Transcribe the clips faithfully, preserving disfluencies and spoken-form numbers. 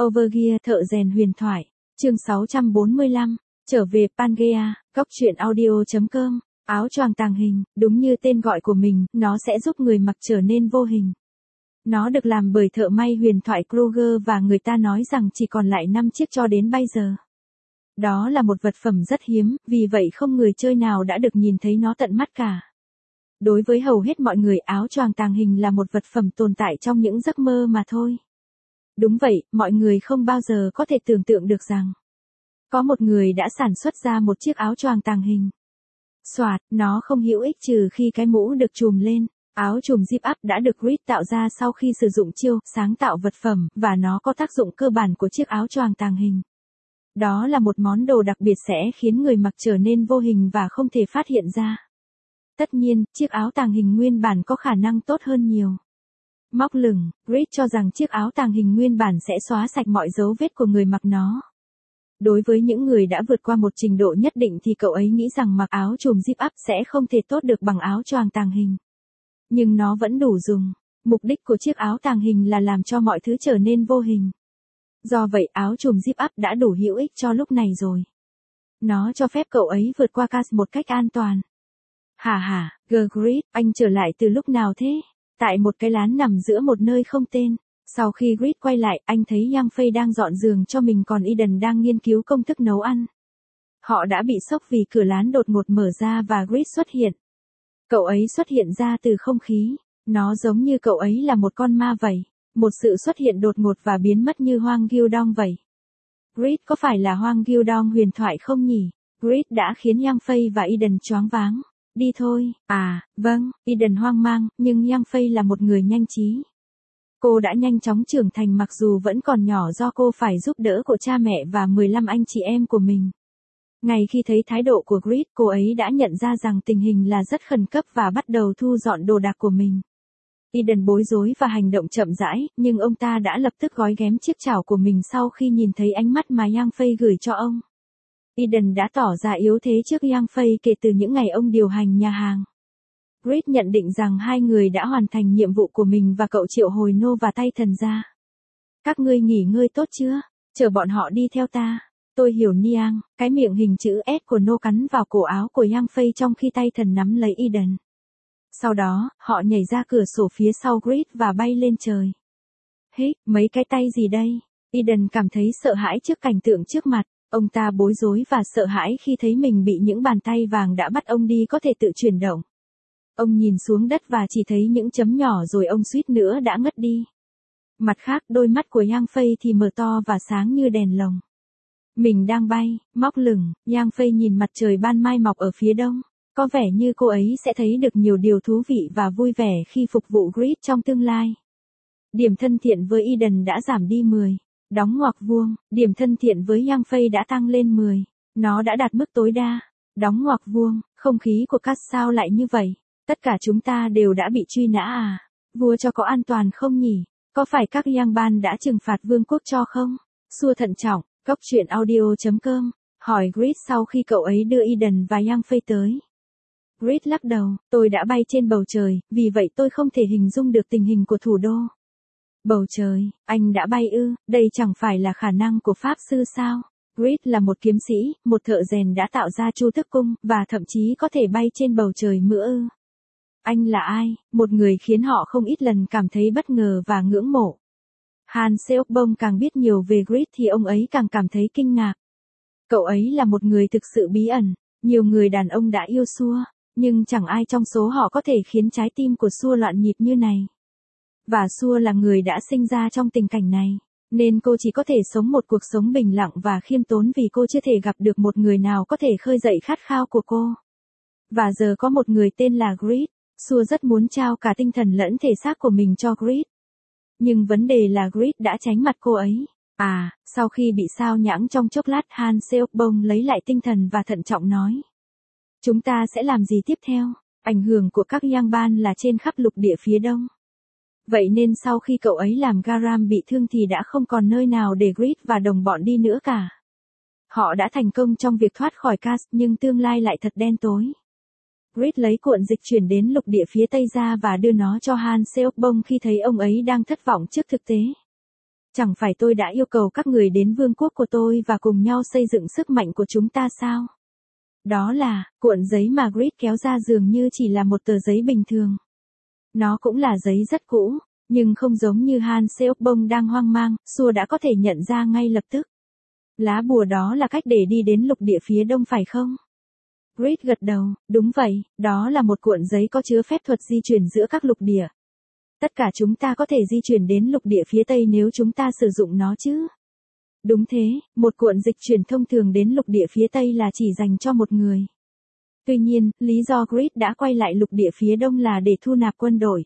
Overgear thợ rèn huyền thoại, chương sáu trăm bốn mươi lăm, trở về Pangea, góc truyện audio chấm com, áo choàng tàng hình, đúng như tên gọi của mình, nó sẽ giúp người mặc trở nên vô hình. Nó được làm bởi thợ may huyền thoại Kruger và người ta nói rằng chỉ còn lại năm chiếc cho đến bây giờ. Đó là một vật phẩm rất hiếm, vì vậy không người chơi nào đã được nhìn thấy nó tận mắt cả. Đối với hầu hết mọi người, áo choàng tàng hình là một vật phẩm tồn tại trong những giấc mơ mà thôi. Đúng vậy, mọi người không bao giờ có thể tưởng tượng được rằng có một người đã sản xuất ra một chiếc áo choàng tàng hình. Soạt, nó không hữu ích trừ khi cái mũ được trùm lên. Áo trùm zip up đã được Reed tạo ra sau khi sử dụng chiêu sáng tạo vật phẩm, và nó có tác dụng cơ bản của chiếc áo choàng tàng hình. Đó là một món đồ đặc biệt sẽ khiến người mặc trở nên vô hình và không thể phát hiện ra. Tất nhiên, chiếc áo tàng hình nguyên bản có khả năng tốt hơn nhiều. Móc lửng, Reed cho rằng chiếc áo tàng hình nguyên bản sẽ xóa sạch mọi dấu vết của người mặc nó. Đối với những người đã vượt qua một trình độ nhất định thì cậu ấy nghĩ rằng mặc áo trùm zip up sẽ không thể tốt được bằng áo choàng tàng hình. Nhưng nó vẫn đủ dùng. Mục đích của chiếc áo tàng hình là làm cho mọi thứ trở nên vô hình. Do vậy áo trùm zip up đã đủ hữu ích cho lúc này rồi. Nó cho phép cậu ấy vượt qua cast một cách an toàn. Hả hả, Grid, anh trở lại từ lúc nào thế? Tại một cái lán nằm giữa một nơi không tên. Sau khi Grid quay lại, anh thấy Yang Fei đang dọn giường cho mình còn Eden đang nghiên cứu công thức nấu ăn. Họ đã bị sốc vì cửa lán đột ngột mở ra và Grid xuất hiện. Cậu ấy xuất hiện ra từ không khí. Nó giống như cậu ấy là một con ma vậy. Một sự xuất hiện đột ngột và biến mất như Hoang Gyudong vậy. Grid có phải là Hoang Gyudong huyền thoại không nhỉ? Grid đã khiến Yang Fei và Eden choáng váng. Đi thôi. À, vâng, Eden hoang mang, nhưng Yang Fei là một người nhanh trí. Cô đã nhanh chóng trưởng thành mặc dù vẫn còn nhỏ do cô phải giúp đỡ của cha mẹ và mười lăm anh chị em của mình. Ngay khi thấy thái độ của Grid, cô ấy đã nhận ra rằng tình hình là rất khẩn cấp và bắt đầu thu dọn đồ đạc của mình. Eden bối rối và hành động chậm rãi, nhưng ông ta đã lập tức gói ghém chiếc chảo của mình sau khi nhìn thấy ánh mắt mà Yang Fei gửi cho ông. Eden đã tỏ ra yếu thế trước Yang Fei kể từ những ngày ông điều hành nhà hàng. Grid nhận định rằng hai người đã hoàn thành nhiệm vụ của mình và cậu triệu hồi Nô và tay thần ra. Các ngươi nghỉ ngơi tốt chưa? Chờ bọn họ đi theo ta. Tôi hiểu Niang, cái miệng hình chữ S của Nô cắn vào cổ áo của Yang Fei trong khi tay thần nắm lấy Eden. Sau đó, họ nhảy ra cửa sổ phía sau Grid và bay lên trời. Hít, mấy cái tay gì đây? Eden cảm thấy sợ hãi trước cảnh tượng trước mặt. Ông ta bối rối và sợ hãi khi thấy mình bị những bàn tay vàng đã bắt ông đi có thể tự chuyển động. Ông nhìn xuống đất và chỉ thấy những chấm nhỏ rồi ông suýt nữa đã ngất đi. Mặt khác, đôi mắt của Yang Fei thì mở to và sáng như đèn lồng. Mình đang bay, móc lửng, Yang Fei nhìn mặt trời ban mai mọc ở phía đông. Có vẻ như cô ấy sẽ thấy được nhiều điều thú vị và vui vẻ khi phục vụ Grid trong tương lai. Điểm thân thiện với Eden đã giảm đi mười. Đóng ngoặc vuông, điểm thân thiện với Yang Fei đã tăng lên mười. Nó đã đạt mức tối đa. Đóng ngoặc vuông, không khí của cast sao lại như vậy? Tất cả chúng ta đều đã bị truy nã à? Vua cho có an toàn không nhỉ? Có phải các Yang Ban đã trừng phạt vương quốc cho không? Xua thận trọng, góc truyện audio chấm com, hỏi Grid sau khi cậu ấy đưa Eden và Yang Fei tới. Grid lắc đầu, tôi đã bay trên bầu trời, vì vậy tôi không thể hình dung được tình hình của thủ đô. Bầu trời, anh đã bay ư, đây chẳng phải là khả năng của Pháp sư sao? Grid là một kiếm sĩ, một thợ rèn đã tạo ra Chu Tước Cung, và thậm chí có thể bay trên bầu trời mnữa ư. Anh là ai? Một người khiến họ không ít lần cảm thấy bất ngờ và ngưỡng mộ. Han Seok-bông càng biết nhiều về Grid thì ông ấy càng cảm thấy kinh ngạc. Cậu ấy là một người thực sự bí ẩn, nhiều người đàn ông đã yêu Sua, nhưng chẳng ai trong số họ có thể khiến trái tim của Sua loạn nhịp như này. Và Sua là người đã sinh ra trong tình cảnh này, nên cô chỉ có thể sống một cuộc sống bình lặng và khiêm tốn vì cô chưa thể gặp được một người nào có thể khơi dậy khát khao của cô. Và giờ có một người tên là Grid, Sua rất muốn trao cả tinh thần lẫn thể xác của mình cho Grid. Nhưng vấn đề là Grid đã tránh mặt cô ấy. À, sau khi bị sao nhãng trong chốc lát, Han Seok-bông lấy lại tinh thần và thận trọng nói. Chúng ta sẽ làm gì tiếp theo? Ảnh hưởng của các Yang Ban là trên khắp lục địa phía đông. Vậy nên sau khi cậu ấy làm Garam bị thương thì đã không còn nơi nào để Grid và đồng bọn đi nữa cả. Họ đã thành công trong việc thoát khỏi cast nhưng tương lai lại thật đen tối. Grid lấy cuộn dịch chuyển đến lục địa phía tây ra và đưa nó cho Han Seok-bông khi thấy ông ấy đang thất vọng trước thực tế. Chẳng phải tôi đã yêu cầu các người đến vương quốc của tôi và cùng nhau xây dựng sức mạnh của chúng ta sao? Đó là, cuộn giấy mà Grid kéo ra dường như chỉ là một tờ giấy bình thường. Nó cũng là giấy rất cũ, nhưng không giống như Han Seok-bông đang hoang mang, Sua đã có thể nhận ra ngay lập tức. Lá bùa đó là cách để đi đến lục địa phía đông phải không? Grid gật đầu, đúng vậy, đó là một cuộn giấy có chứa phép thuật di chuyển giữa các lục địa. Tất cả chúng ta có thể di chuyển đến lục địa phía tây nếu chúng ta sử dụng nó chứ. Đúng thế, một cuộn dịch chuyển thông thường đến lục địa phía tây là chỉ dành cho một người. Tuy nhiên, lý do Grid đã quay lại lục địa phía đông là để thu nạp quân đội.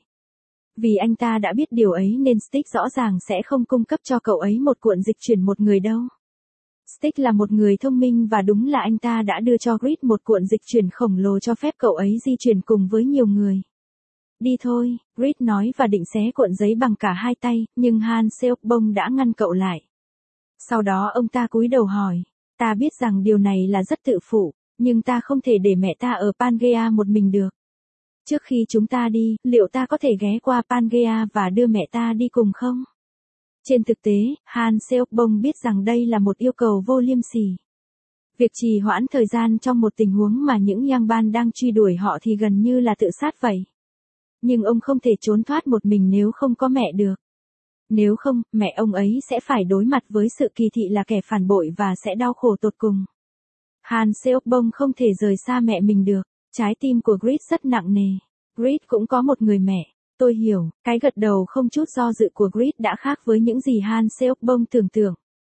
Vì anh ta đã biết điều ấy nên Stick rõ ràng sẽ không cung cấp cho cậu ấy một cuộn dịch chuyển một người đâu. Stick là một người thông minh và đúng là anh ta đã đưa cho Grid một cuộn dịch chuyển khổng lồ cho phép cậu ấy di chuyển cùng với nhiều người. Đi thôi, Grid nói và định xé cuộn giấy bằng cả hai tay, nhưng Han Seok-bông đã ngăn cậu lại. Sau đó ông ta cúi đầu hỏi, ta biết rằng điều này là rất tự phụ, nhưng ta không thể để mẹ ta ở Pangea một mình được. Trước khi chúng ta đi, liệu ta có thể ghé qua Pangea và đưa mẹ ta đi cùng không? Trên thực tế, Han Seok-bông biết rằng đây là một yêu cầu vô liêm sỉ. Việc trì hoãn thời gian trong một tình huống mà những Yangban đang truy đuổi họ thì gần như là tự sát vậy. Nhưng ông không thể trốn thoát một mình nếu không có mẹ được. Nếu không, mẹ ông ấy sẽ phải đối mặt với sự kỳ thị là kẻ phản bội và sẽ đau khổ tột cùng. Han Seok-bông không thể rời xa mẹ mình được. Trái tim của Grid rất nặng nề. Grid cũng có một người mẹ. Tôi hiểu, cái gật đầu không chút do dự của Grid đã khác với những gì Han Seok-bông tưởng tượng.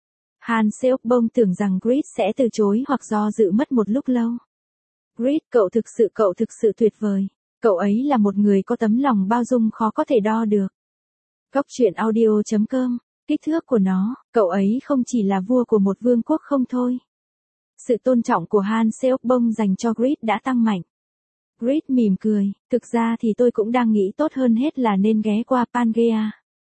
Han Seok-bông tưởng rằng Grid sẽ từ chối hoặc do dự mất một lúc lâu. Grid, cậu thực sự cậu thực sự tuyệt vời. Cậu ấy là một người có tấm lòng bao dung khó có thể đo được. Góc truyện audio chấm com, kích thước của nó, cậu ấy không chỉ là vua của một vương quốc không thôi. Sự tôn trọng của Han Seok-bông dành cho Grid đã tăng mạnh. Grid mỉm cười, thực ra thì tôi cũng đang nghĩ tốt hơn hết là nên ghé qua Pangea.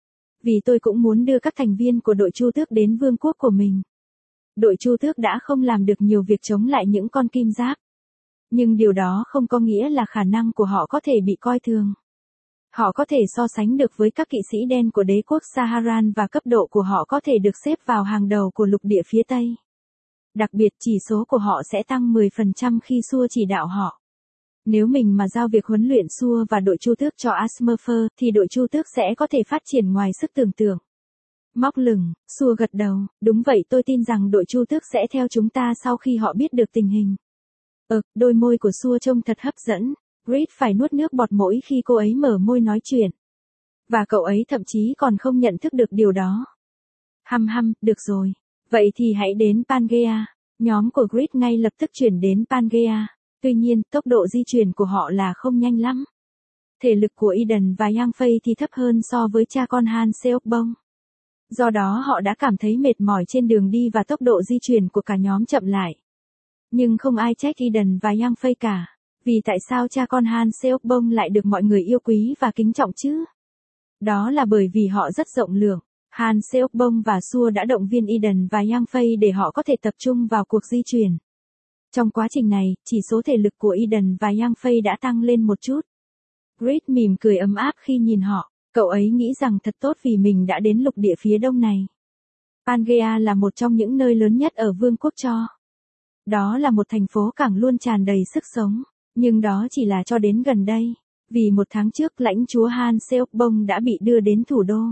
Vì tôi cũng muốn đưa các thành viên của đội Chu Tước đến vương quốc của mình. Đội Chu Tước đã không làm được nhiều việc chống lại những con kim giáp. Nhưng điều đó không có nghĩa là khả năng của họ có thể bị coi thường. Họ có thể so sánh được với các kỵ sĩ đen của đế quốc Saharan và cấp độ của họ có thể được xếp vào hàng đầu của lục địa phía Tây. Đặc biệt chỉ số của họ sẽ tăng mười phần trăm khi Sua chỉ đạo họ. Nếu mình mà giao việc huấn luyện Sua và đội Chu Tước cho Asmerfer thì đội Chu Tước sẽ có thể phát triển ngoài sức tưởng tượng. Móc lửng, Sua gật đầu, đúng vậy tôi tin rằng đội Chu Tước sẽ theo chúng ta sau khi họ biết được tình hình. Ờ, đôi môi của Sua trông thật hấp dẫn. Grid phải nuốt nước bọt mỗi khi cô ấy mở môi nói chuyện. Và cậu ấy thậm chí còn không nhận thức được điều đó. Hăm hăm, được rồi. Vậy thì hãy đến Pangea. Nhóm của Grid ngay lập tức chuyển đến Pangea. Tuy nhiên, tốc độ di chuyển của họ là không nhanh lắm. Thể lực của Eden và Yang Fei thì thấp hơn so với cha con Han Seok-bông. Do đó họ đã cảm thấy mệt mỏi trên đường đi và tốc độ di chuyển của cả nhóm chậm lại. Nhưng không ai trách Eden và Yang Fei cả. Vì tại sao cha con Han Seok-bông lại được mọi người yêu quý và kính trọng chứ? Đó là bởi vì họ rất rộng lượng. Han Seok-bông và Sua đã động viên Eden và Yang Fei để họ có thể tập trung vào cuộc di chuyển. Trong quá trình này, chỉ số thể lực của Eden và Yang Fei đã tăng lên một chút. Grid mỉm cười ấm áp khi nhìn họ, cậu ấy nghĩ rằng thật tốt vì mình đã đến lục địa phía đông này. Pangea là một trong những nơi lớn nhất ở vương quốc Cho. Đó là một thành phố cảng luôn tràn đầy sức sống, nhưng đó chỉ là cho đến gần đây, vì một tháng trước lãnh chúa Han Seok-bông đã bị đưa đến thủ đô.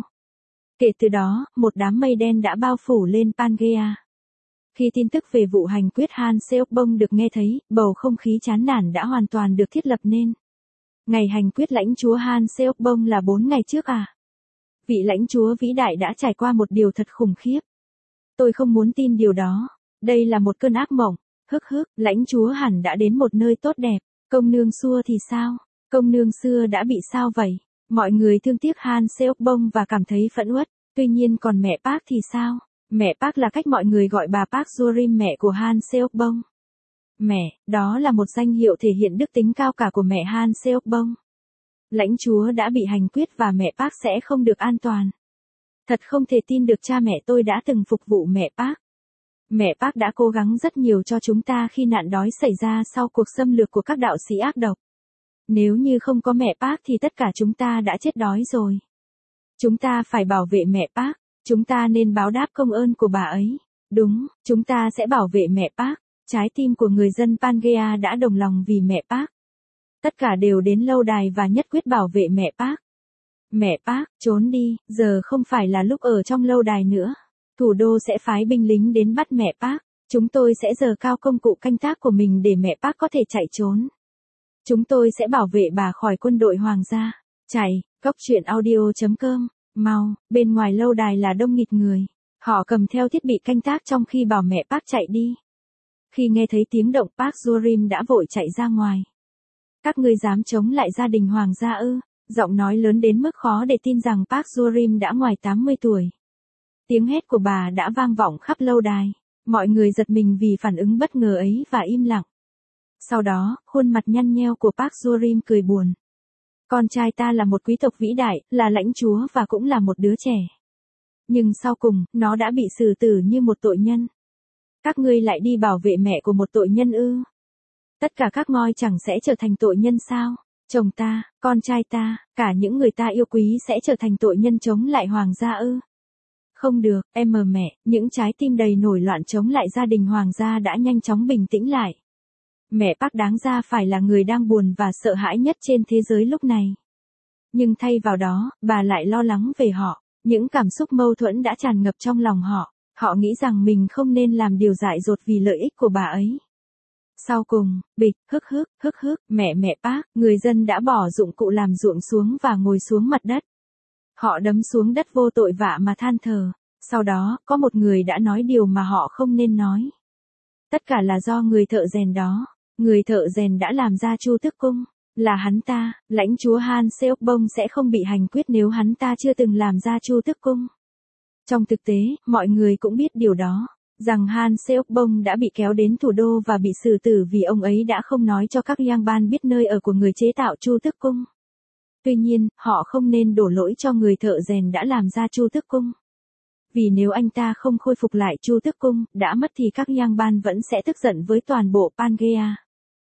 Kể từ đó, một đám mây đen đã bao phủ lên Pangea. Khi tin tức về vụ hành quyết Han Seok-bông được nghe thấy, bầu không khí chán nản đã hoàn toàn được thiết lập nên. Ngày hành quyết lãnh chúa Han Seok-bông là bốn ngày trước à? Vị lãnh chúa vĩ đại đã trải qua một điều thật khủng khiếp. Tôi không muốn tin điều đó. Đây là một cơn ác mộng. Hức hức, lãnh chúa hẳn đã đến một nơi tốt đẹp. Công nương Sua thì sao? Công nương xưa đã bị sao vậy? Mọi người thương tiếc Han Seok-bông và cảm thấy phẫn uất. Tuy nhiên còn mẹ Park thì sao? Mẹ Park là cách mọi người gọi bà Park Jurim, mẹ của Han Seok-bông. Mẹ, đó là một danh hiệu thể hiện đức tính cao cả của mẹ Han Seok-bông. Lãnh chúa đã bị hành quyết và mẹ Park sẽ không được an toàn. Thật không thể tin được cha mẹ tôi đã từng phục vụ mẹ Park. Mẹ Park đã cố gắng rất nhiều cho chúng ta khi nạn đói xảy ra sau cuộc xâm lược của các đạo sĩ ác độc. Nếu như không có mẹ Park thì tất cả chúng ta đã chết đói rồi. Chúng ta phải bảo vệ mẹ Park. Chúng ta nên báo đáp công ơn của bà ấy. Đúng, chúng ta sẽ bảo vệ mẹ Park. Trái tim của người dân Pangea đã đồng lòng vì mẹ Park. Tất cả đều đến lâu đài và nhất quyết bảo vệ mẹ Park. Mẹ Park, trốn đi, giờ không phải là lúc ở trong lâu đài nữa. Thủ đô sẽ phái binh lính đến bắt mẹ Park. Chúng tôi sẽ giơ cao công cụ canh tác của mình để mẹ Park có thể chạy trốn. Chúng tôi sẽ bảo vệ bà khỏi quân đội hoàng gia. Chạy, góc truyện audio chấm com. Mau, bên ngoài lâu đài là đông nghịt người. Họ cầm theo thiết bị canh tác trong khi bảo mẹ Park chạy đi. Khi nghe thấy tiếng động, Park Joo-rim đã vội chạy ra ngoài. Các ngươi dám chống lại gia đình hoàng gia ư? Giọng nói lớn đến mức khó để tin rằng Park Joo-rim đã ngoài tám mươi tuổi. Tiếng hét của bà đã vang vọng khắp lâu đài. Mọi người giật mình vì phản ứng bất ngờ ấy và im lặng. Sau đó, khuôn mặt nhăn nheo của Park Joo-rim cười buồn. Con trai ta là một quý tộc vĩ đại, là lãnh chúa và cũng là một đứa trẻ. Nhưng sau cùng, nó đã bị xử tử như một tội nhân. Các ngươi lại đi bảo vệ mẹ của một tội nhân ư? Tất cả các ngôi chẳng sẽ trở thành tội nhân sao? Chồng ta, con trai ta, cả những người ta yêu quý sẽ trở thành tội nhân chống lại hoàng gia ư? Không được, em mờ mẹ, những trái tim đầy nổi loạn chống lại gia đình hoàng gia đã nhanh chóng bình tĩnh lại. Mẹ Park đáng ra phải là người đang buồn và sợ hãi nhất trên thế giới lúc này. Nhưng thay vào đó, bà lại lo lắng về họ. Những cảm xúc mâu thuẫn đã tràn ngập trong lòng họ. Họ nghĩ rằng mình không nên làm điều dại dột vì lợi ích của bà ấy. Sau cùng, bịch, hức hức, hức hức, mẹ mẹ Park, người dân đã bỏ dụng cụ làm ruộng xuống và ngồi xuống mặt đất. Họ đấm xuống đất vô tội vạ mà than thở. Sau đó, có một người đã nói điều mà họ không nên nói. Tất cả là do người thợ rèn đó. Người thợ rèn đã làm ra Chu Tước Cung. Là hắn ta, lãnh chúa Han Seok-bông sẽ không bị hành quyết nếu hắn ta chưa từng làm ra Chu Tước Cung. Trong thực tế, mọi người cũng biết điều đó. Rằng Han Seok-bông đã bị kéo đến thủ đô và bị xử tử vì ông ấy đã không nói cho các Yangban biết nơi ở của người chế tạo Chu Tước Cung. Tuy nhiên, họ không nên đổ lỗi cho người thợ rèn đã làm ra Chu Tước Cung. Vì nếu anh ta không khôi phục lại Chu Tước Cung, đã mất thì các Yangban vẫn sẽ tức giận với toàn bộ Pangea.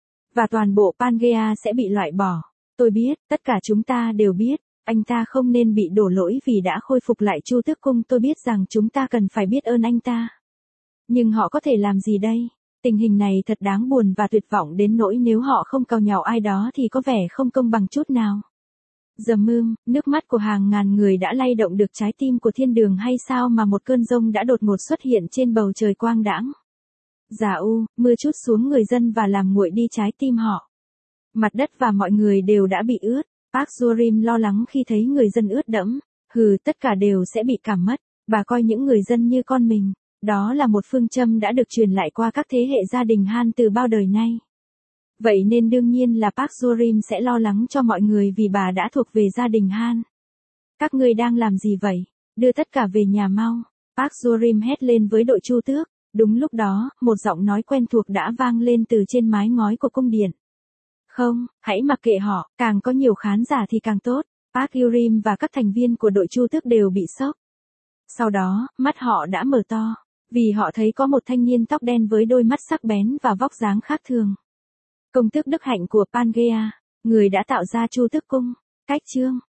Và toàn bộ Pangea sẽ bị loại bỏ. Tôi biết, tất cả chúng ta đều biết, anh ta không nên bị đổ lỗi vì đã khôi phục lại Chu Tước Cung. Tôi biết rằng chúng ta cần phải biết ơn anh ta. Nhưng họ có thể làm gì đây? Tình hình này thật đáng buồn và tuyệt vọng đến nỗi nếu họ không cào nhào ai đó thì có vẻ không công bằng chút nào. Dầm mương, nước mắt của hàng ngàn người đã lay động được trái tim của thiên đường hay sao mà một cơn giông đã đột ngột xuất hiện trên bầu trời quang đãng. Già u, mưa trút xuống người dân và làm nguội đi trái tim họ. Mặt đất và mọi người đều đã bị ướt. Park Joo-rim lo lắng khi thấy người dân ướt đẫm. Hừ, tất cả đều sẽ bị cảm mất. Bà coi những người dân như con mình. Đó là một phương châm đã được truyền lại qua các thế hệ gia đình Han từ bao đời nay. Vậy nên đương nhiên là Park Joo-rim sẽ lo lắng cho mọi người vì bà đã thuộc về gia đình Han. Các ngươi đang làm gì vậy? Đưa tất cả về nhà mau. Park Joo-rim hét lên với đội Chu Tước. Đúng lúc đó, một giọng nói quen thuộc đã vang lên từ trên mái ngói của cung điện. Không, hãy mặc kệ họ, càng có nhiều khán giả thì càng tốt. Park Joo-rim và các thành viên của đội Chu Tước đều bị sốc. Sau đó, mắt họ đã mở to, vì họ thấy có một thanh niên tóc đen với đôi mắt sắc bén và vóc dáng khác thường. Công tước đức hạnh của Pangea, người đã tạo ra Chu Tước Cung. Cách chương